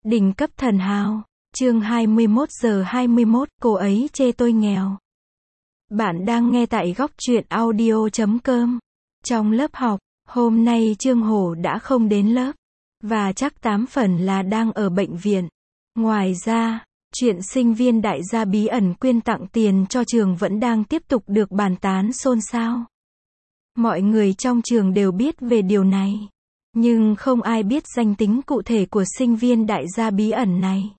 Đỉnh cấp thần hào. Chương 21 giờ 21, cô ấy chê tôi nghèo. Bạn đang nghe tại góc truyện audio.com. Trong lớp học, hôm nay Trương Hổ đã không đến lớp. Và chắc 8 phần là đang ở bệnh viện. Ngoài ra, chuyện sinh viên đại gia bí ẩn quyên tặng tiền cho trường vẫn đang tiếp tục được bàn tán xôn xao. Mọi người trong trường đều biết về điều này. Nhưng không ai biết danh tính cụ thể của sinh viên đại gia bí ẩn này.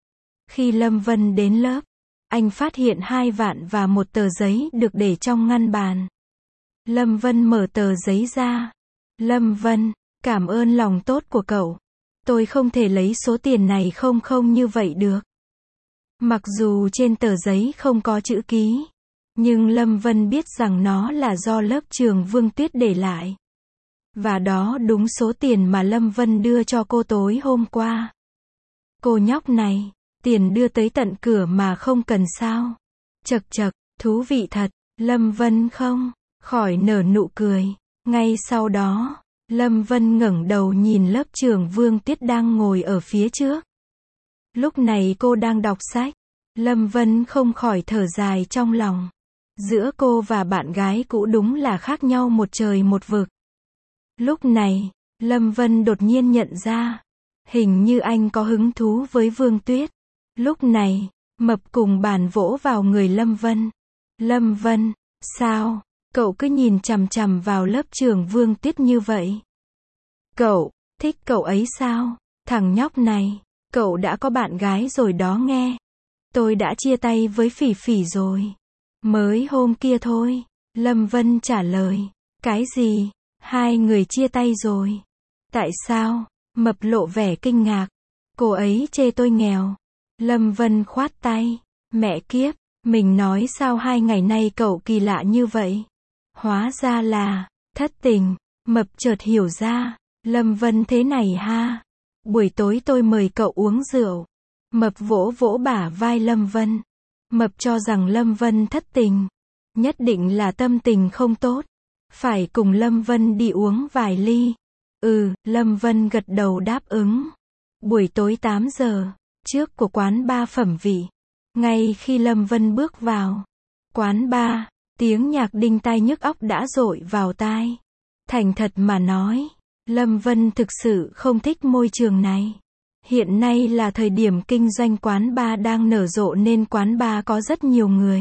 Khi Lâm Vân đến lớp, anh phát hiện 2 vạn và một tờ giấy được để trong ngăn bàn. Lâm Vân mở tờ giấy ra. Lâm Vân, cảm ơn lòng tốt của cậu. Tôi không thể lấy số tiền này không như vậy được. Mặc dù trên tờ giấy không có chữ ký, nhưng Lâm Vân biết rằng nó là do lớp trường Vương Tuyết để lại. Và đó đúng số tiền mà Lâm Vân đưa cho cô tối hôm qua. Cô nhóc này, tiền đưa tới tận cửa mà không cần sao. Chậc chậc, thú vị thật. Lâm Vân không khỏi nở nụ cười. Ngay sau đó, Lâm Vân ngẩng đầu nhìn lớp trưởng Vương Tuyết đang ngồi ở phía trước. Lúc này cô đang đọc sách. Lâm Vân không khỏi thở dài trong lòng. Giữa cô và bạn gái cũ đúng là khác nhau một trời một vực. Lúc này, Lâm Vân đột nhiên nhận ra, hình như anh có hứng thú với Vương Tuyết. Lúc này, Mập cùng bàn vỗ vào người Lâm Vân. Lâm Vân, sao, cậu cứ nhìn chằm chằm vào lớp trưởng Vương Tuyết như vậy? Cậu, thích cậu ấy sao? Thằng nhóc này, cậu đã có bạn gái rồi đó nghe. Tôi đã chia tay với Phỉ Phỉ rồi. Mới hôm kia thôi. Lâm Vân trả lời. Cái gì? 2 người chia tay rồi. Tại sao? Mập lộ vẻ kinh ngạc. Cô ấy chê tôi nghèo. Lâm Vân khoát tay. Mẹ kiếp, mình nói sao 2 ngày nay cậu kỳ lạ như vậy? Hóa ra là thất tình. Mập chợt hiểu ra. Lâm Vân thế này ha. Buổi tối tôi mời cậu uống rượu. Mập vỗ vỗ bả vai Lâm Vân. Mập cho rằng Lâm Vân thất tình. Nhất định là tâm tình không tốt. Phải cùng Lâm Vân đi uống vài ly. Lâm Vân gật đầu đáp ứng. Buổi tối 8 giờ, trước của quán bar Phẩm Vị. Ngay khi Lâm Vân bước vào quán bar, tiếng nhạc đinh tai nhức óc đã dội vào tai. Thành thật mà nói, Lâm Vân thực sự không thích môi trường này. Hiện nay là thời điểm kinh doanh quán bar đang nở rộ nên quán bar có rất nhiều người.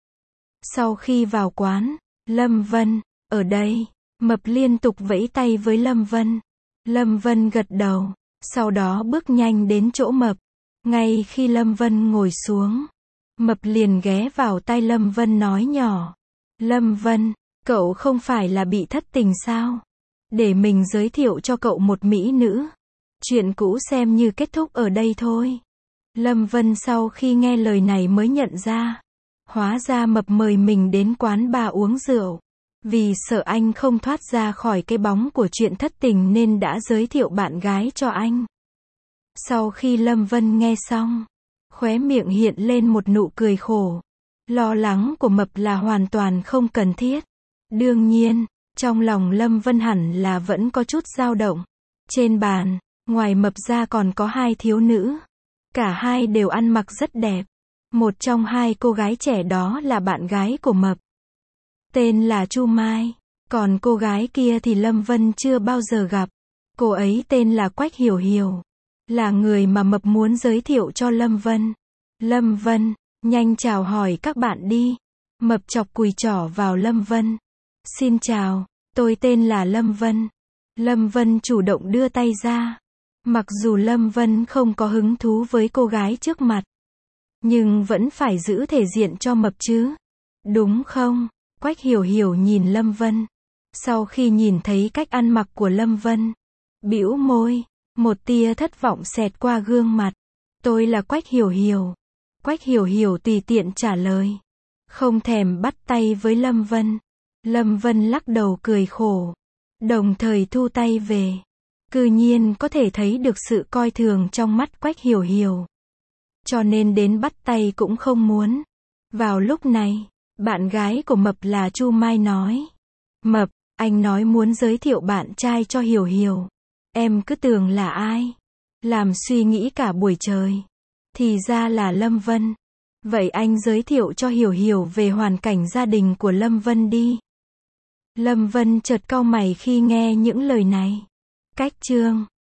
Sau khi vào quán, Lâm Vân, ở đây, Mập liên tục vẫy tay với Lâm Vân. Lâm Vân gật đầu, sau đó bước nhanh đến chỗ Mập. Ngay khi Lâm Vân ngồi xuống, Mập liền ghé vào tai Lâm Vân nói nhỏ. Lâm Vân, cậu không phải là bị thất tình sao? Để mình giới thiệu cho cậu một mỹ nữ. Chuyện cũ xem như kết thúc ở đây thôi. Lâm Vân sau khi nghe lời này mới nhận ra. Hóa ra Mập mời mình đến quán bar uống rượu. Vì sợ anh không thoát ra khỏi cái bóng của chuyện thất tình nên đã giới thiệu bạn gái cho anh. Sau khi Lâm Vân nghe xong, khóe miệng hiện lên một nụ cười khổ. Lo lắng của Mập là hoàn toàn không cần thiết. Đương nhiên, trong lòng Lâm Vân hẳn là vẫn có chút dao động. Trên bàn, ngoài Mập ra còn có 2 thiếu nữ. Cả hai đều ăn mặc rất đẹp. Một trong 2 cô gái trẻ đó là bạn gái của Mập. Tên là Chu Mai. Còn cô gái kia thì Lâm Vân chưa bao giờ gặp. Cô ấy tên là Quách Hiểu Hiểu. Là người mà Mập muốn giới thiệu cho Lâm Vân. Lâm Vân, nhanh chào hỏi các bạn đi. Mập chọc cùi chỏ vào Lâm Vân. Xin chào, tôi tên là Lâm Vân. Lâm Vân chủ động đưa tay ra. Mặc dù Lâm Vân không có hứng thú với cô gái trước mặt, nhưng vẫn phải giữ thể diện cho Mập chứ. Đúng không? Quách Hiểu Hiểu nhìn Lâm Vân. Sau khi nhìn thấy cách ăn mặc của Lâm Vân, bĩu môi, một tia thất vọng xẹt qua gương mặt. Tôi là Quách Hiểu Hiểu. Quách Hiểu Hiểu tùy tiện trả lời. Không thèm bắt tay với Lâm Vân. Lâm Vân lắc đầu cười khổ. Đồng thời thu tay về. Cư nhiên có thể thấy được sự coi thường trong mắt Quách Hiểu Hiểu. Cho nên đến bắt tay cũng không muốn. Vào lúc này, bạn gái của Mập là Chu Mai nói. Mập, anh nói muốn giới thiệu bạn trai cho Hiểu Hiểu. Em cứ tưởng là ai? Làm suy nghĩ cả buổi trời. Thì ra là Lâm Vân. Vậy anh giới thiệu cho Hiểu Hiểu về hoàn cảnh gia đình của Lâm Vân đi. Lâm Vân chợt cau mày khi nghe những lời này. Cách chương